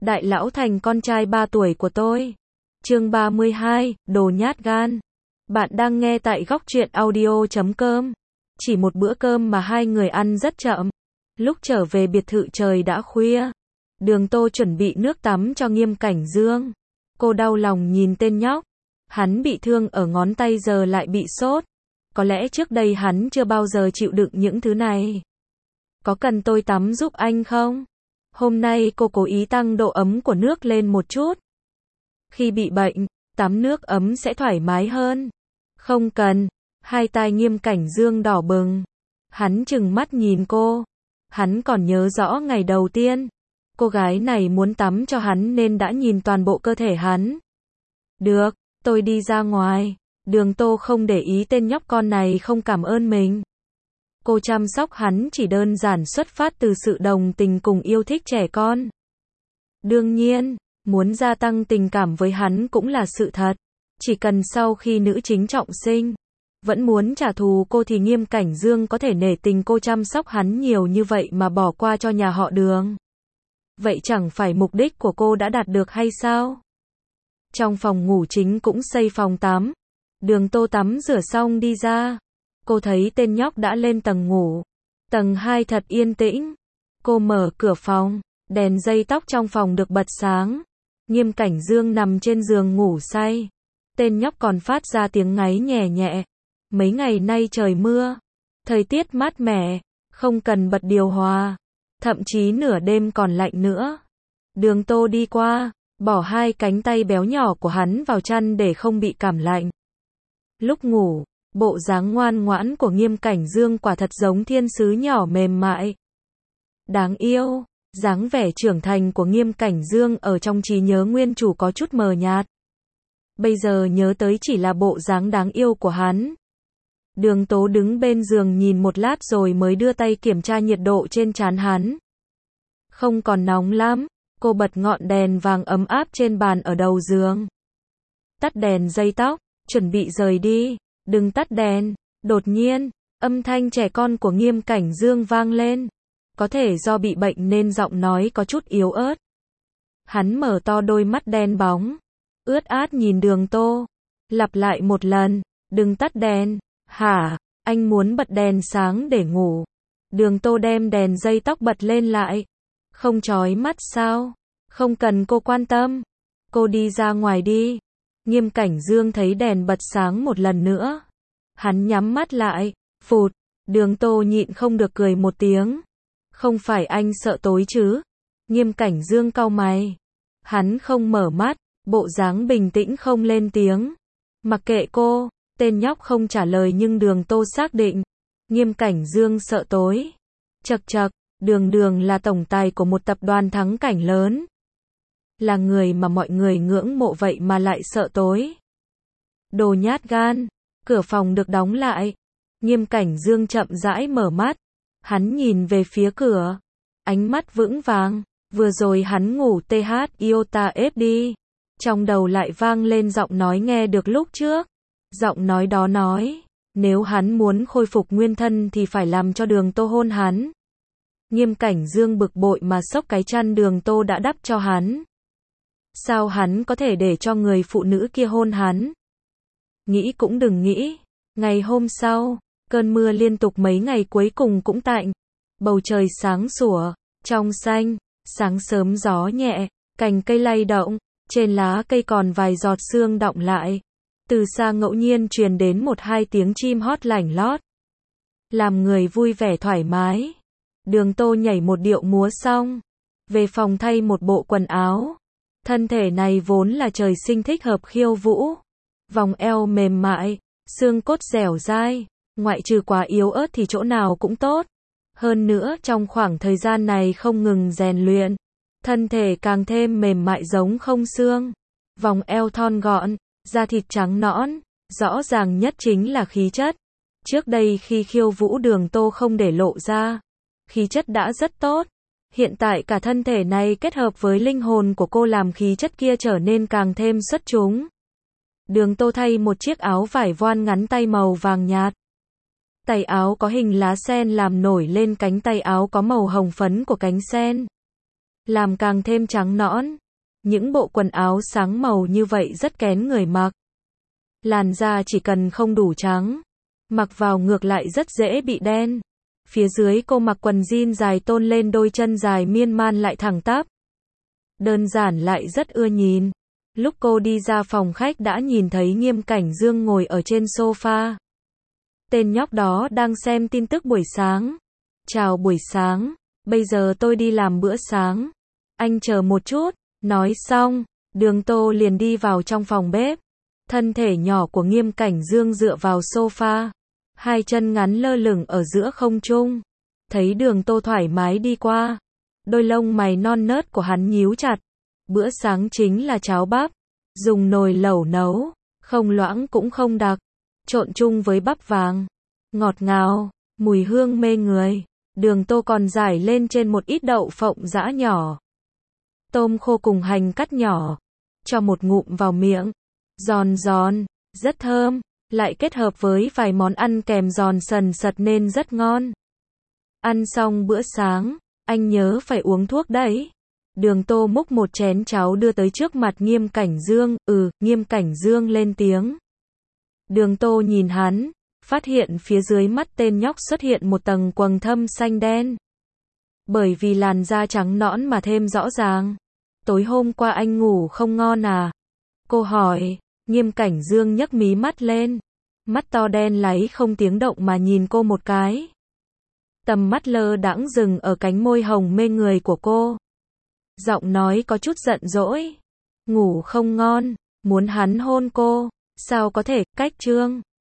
Đại lão thành con trai 3 tuổi của tôi. Chương 32, đồ nhát gan. Bạn đang nghe tại góc truyện audio.com. Chỉ một bữa cơm mà hai người ăn rất chậm. Lúc trở về biệt thự trời đã khuya. Đường Tô chuẩn bị nước tắm cho Nghiêm Cảnh Dương. Cô đau lòng nhìn tên nhóc. Hắn bị thương ở ngón tay giờ lại bị sốt. Có lẽ trước đây hắn chưa bao giờ chịu đựng những thứ này. Có cần tôi tắm giúp anh không? Hôm nay cô cố ý tăng độ ấm của nước lên một chút. Khi bị bệnh, tắm nước ấm sẽ thoải mái hơn. Không cần. Hai tai Nghiêm Cảnh Dương đỏ bừng. Hắn trừng mắt nhìn cô. Hắn còn nhớ rõ ngày đầu tiên. Cô gái này muốn tắm cho hắn nên đã nhìn toàn bộ cơ thể hắn. Được, tôi đi ra ngoài. Đường Tô không để ý tên nhóc con này không cảm ơn mình. Cô chăm sóc hắn chỉ đơn giản xuất phát từ sự đồng tình cùng yêu thích trẻ con. Đương nhiên, muốn gia tăng tình cảm với hắn cũng là sự thật. Chỉ cần sau khi nữ chính trọng sinh, vẫn muốn trả thù cô thì Nghiêm Cảnh Dương có thể nể tình cô chăm sóc hắn nhiều như vậy mà bỏ qua cho nhà họ Đường. Vậy chẳng phải mục đích của cô đã đạt được hay sao? Trong phòng ngủ chính cũng xây phòng tắm. Đường Tô tắm rửa xong đi ra. Cô thấy tên nhóc đã lên tầng ngủ. Tầng 2 thật yên tĩnh. Cô mở cửa phòng. Đèn dây tóc trong phòng được bật sáng. Nghiêm Cảnh Dương nằm trên giường ngủ say. Tên nhóc còn phát ra tiếng ngáy nhẹ nhẹ. Mấy ngày nay trời mưa. Thời tiết mát mẻ. Không cần bật điều hòa. Thậm chí nửa đêm còn lạnh nữa. Đường Tô đi qua. Bỏ hai cánh tay béo nhỏ của hắn vào chăn để không bị cảm lạnh. Lúc ngủ, bộ dáng ngoan ngoãn của Nghiêm Cảnh Dương quả thật giống thiên sứ nhỏ mềm mại. Đáng yêu, dáng vẻ trưởng thành của Nghiêm Cảnh Dương ở trong trí nhớ nguyên chủ có chút mờ nhạt. Bây giờ nhớ tới chỉ là bộ dáng đáng yêu của hắn. Đường Tố đứng bên giường nhìn một lát rồi mới đưa tay kiểm tra nhiệt độ trên trán hắn. Không còn nóng lắm, cô bật ngọn đèn vàng ấm áp trên bàn ở đầu giường. Tắt đèn dây tóc, chuẩn bị rời đi. Đừng tắt đèn. Đột nhiên, âm thanh trẻ con của Nghiêm Cảnh Dương vang lên. Có thể do bị bệnh nên giọng nói có chút yếu ớt. Hắn mở to đôi mắt đen bóng, ướt át nhìn Đường Tô. Lặp lại một lần, đừng tắt đèn. Hả, anh muốn bật đèn sáng để ngủ. Đường Tô đem đèn dây tóc bật lên lại. Không chói mắt sao? Không cần cô quan tâm. Cô đi ra ngoài đi. Nghiêm Cảnh Dương thấy đèn bật sáng một lần nữa. Hắn nhắm mắt lại. Phụt. Đường Tô nhịn không được cười một tiếng. Không phải anh sợ tối chứ? Nghiêm Cảnh Dương cau mày. Hắn không mở mắt. Bộ dáng bình tĩnh không lên tiếng. Mặc kệ cô. Tên nhóc không trả lời nhưng Đường Tô xác định. Nghiêm Cảnh Dương sợ tối. Chậc chậc. Đường là tổng tài của một tập đoàn thắng cảnh lớn. Là người mà mọi người ngưỡng mộ vậy mà lại sợ tối. Đồ nhát gan. Cửa phòng được đóng lại. Nghiêm Cảnh Dương chậm rãi mở mắt. Hắn nhìn về phía cửa. Ánh mắt vững vàng. Vừa rồi hắn ngủ TH Iota FD. Trong đầu lại vang lên giọng nói nghe được lúc trước. Giọng nói đó nói. Nếu hắn muốn khôi phục nguyên thân thì phải làm cho Đường Tô hôn hắn. Nghiêm Cảnh Dương bực bội mà xốc cái chăn Đường Tô đã đắp cho hắn. Sao hắn có thể để cho người phụ nữ kia hôn hắn? Nghĩ cũng đừng nghĩ. Ngày hôm sau, cơn mưa liên tục mấy ngày cuối cùng cũng tạnh. Bầu trời sáng sủa, trong xanh, sáng sớm gió nhẹ, cành cây lay động, trên lá cây còn vài giọt sương đọng lại. Từ xa ngẫu nhiên truyền đến một hai tiếng chim hót lảnh lót. Làm người vui vẻ thoải mái. Đường Tô nhảy một điệu múa xong. Về phòng thay một bộ quần áo. Thân thể này vốn là trời sinh thích hợp khiêu vũ. Vòng eo mềm mại, xương cốt dẻo dai, ngoại trừ quá yếu ớt thì chỗ nào cũng tốt. Hơn nữa trong khoảng thời gian này không ngừng rèn luyện, thân thể càng thêm mềm mại giống không xương. Vòng eo thon gọn, da thịt trắng nõn, rõ ràng nhất chính là khí chất. Trước đây khi khiêu vũ Đường Tô không để lộ ra, khí chất đã rất tốt. Hiện tại cả thân thể này kết hợp với linh hồn của cô làm khí chất kia trở nên càng thêm xuất chúng. Đường Tô thay một chiếc áo vải voan ngắn tay màu vàng nhạt. Tay áo có hình lá sen làm nổi lên cánh tay áo có màu hồng phấn của cánh sen. làm càng thêm trắng nõn. Những bộ quần áo sáng màu như vậy rất kén người mặc. Làn da chỉ cần không đủ trắng, mặc vào ngược lại rất dễ bị đen. Phía dưới cô mặc quần jean dài tôn lên đôi chân dài miên man lại thẳng tắp. Đơn giản lại rất ưa nhìn. Lúc cô đi ra phòng khách đã nhìn thấy Nghiêm Cảnh Dương ngồi ở trên sofa. Tên nhóc đó đang xem tin tức buổi sáng. Chào buổi sáng, bây giờ tôi đi làm bữa sáng. Anh chờ một chút, nói xong, Đường Tô liền đi vào trong phòng bếp. Thân thể nhỏ của Nghiêm Cảnh Dương dựa vào sofa. Hai chân ngắn lơ lửng ở giữa không trung. Thấy Đường Tô thoải mái đi qua. Đôi lông mày non nớt của hắn nhíu chặt. Bữa sáng chính là cháo bắp. Dùng nồi lẩu nấu. Không loãng cũng không đặc. Trộn chung với bắp vàng. Ngọt ngào, mùi hương mê người. Đường Tô còn rải lên trên một ít đậu phộng giã nhỏ. Tôm khô cùng hành cắt nhỏ. Cho một ngụm vào miệng. Giòn giòn, rất thơm. Lại kết hợp với vài món ăn kèm giòn sần sật nên rất ngon. Ăn xong bữa sáng, anh nhớ phải uống thuốc đấy. Đường Tô múc một chén cháo đưa tới trước mặt Nghiêm Cảnh Dương. Nghiêm Cảnh Dương lên tiếng. Đường Tô nhìn hắn, phát hiện phía dưới mắt tên nhóc xuất hiện một tầng quầng thâm xanh đen. Bởi vì làn da trắng nõn mà thêm rõ ràng. Tối hôm qua anh ngủ không ngon à? Cô hỏi. Nghiêm Cảnh Dương nhấc mí mắt lên. Mắt to đen láy không tiếng động mà nhìn cô một cái. Tầm mắt lơ đãng dừng ở cánh môi hồng mê người của cô. Giọng nói có chút giận dỗi. Ngủ không ngon, muốn hắn hôn cô. Sao có thể, cách trương.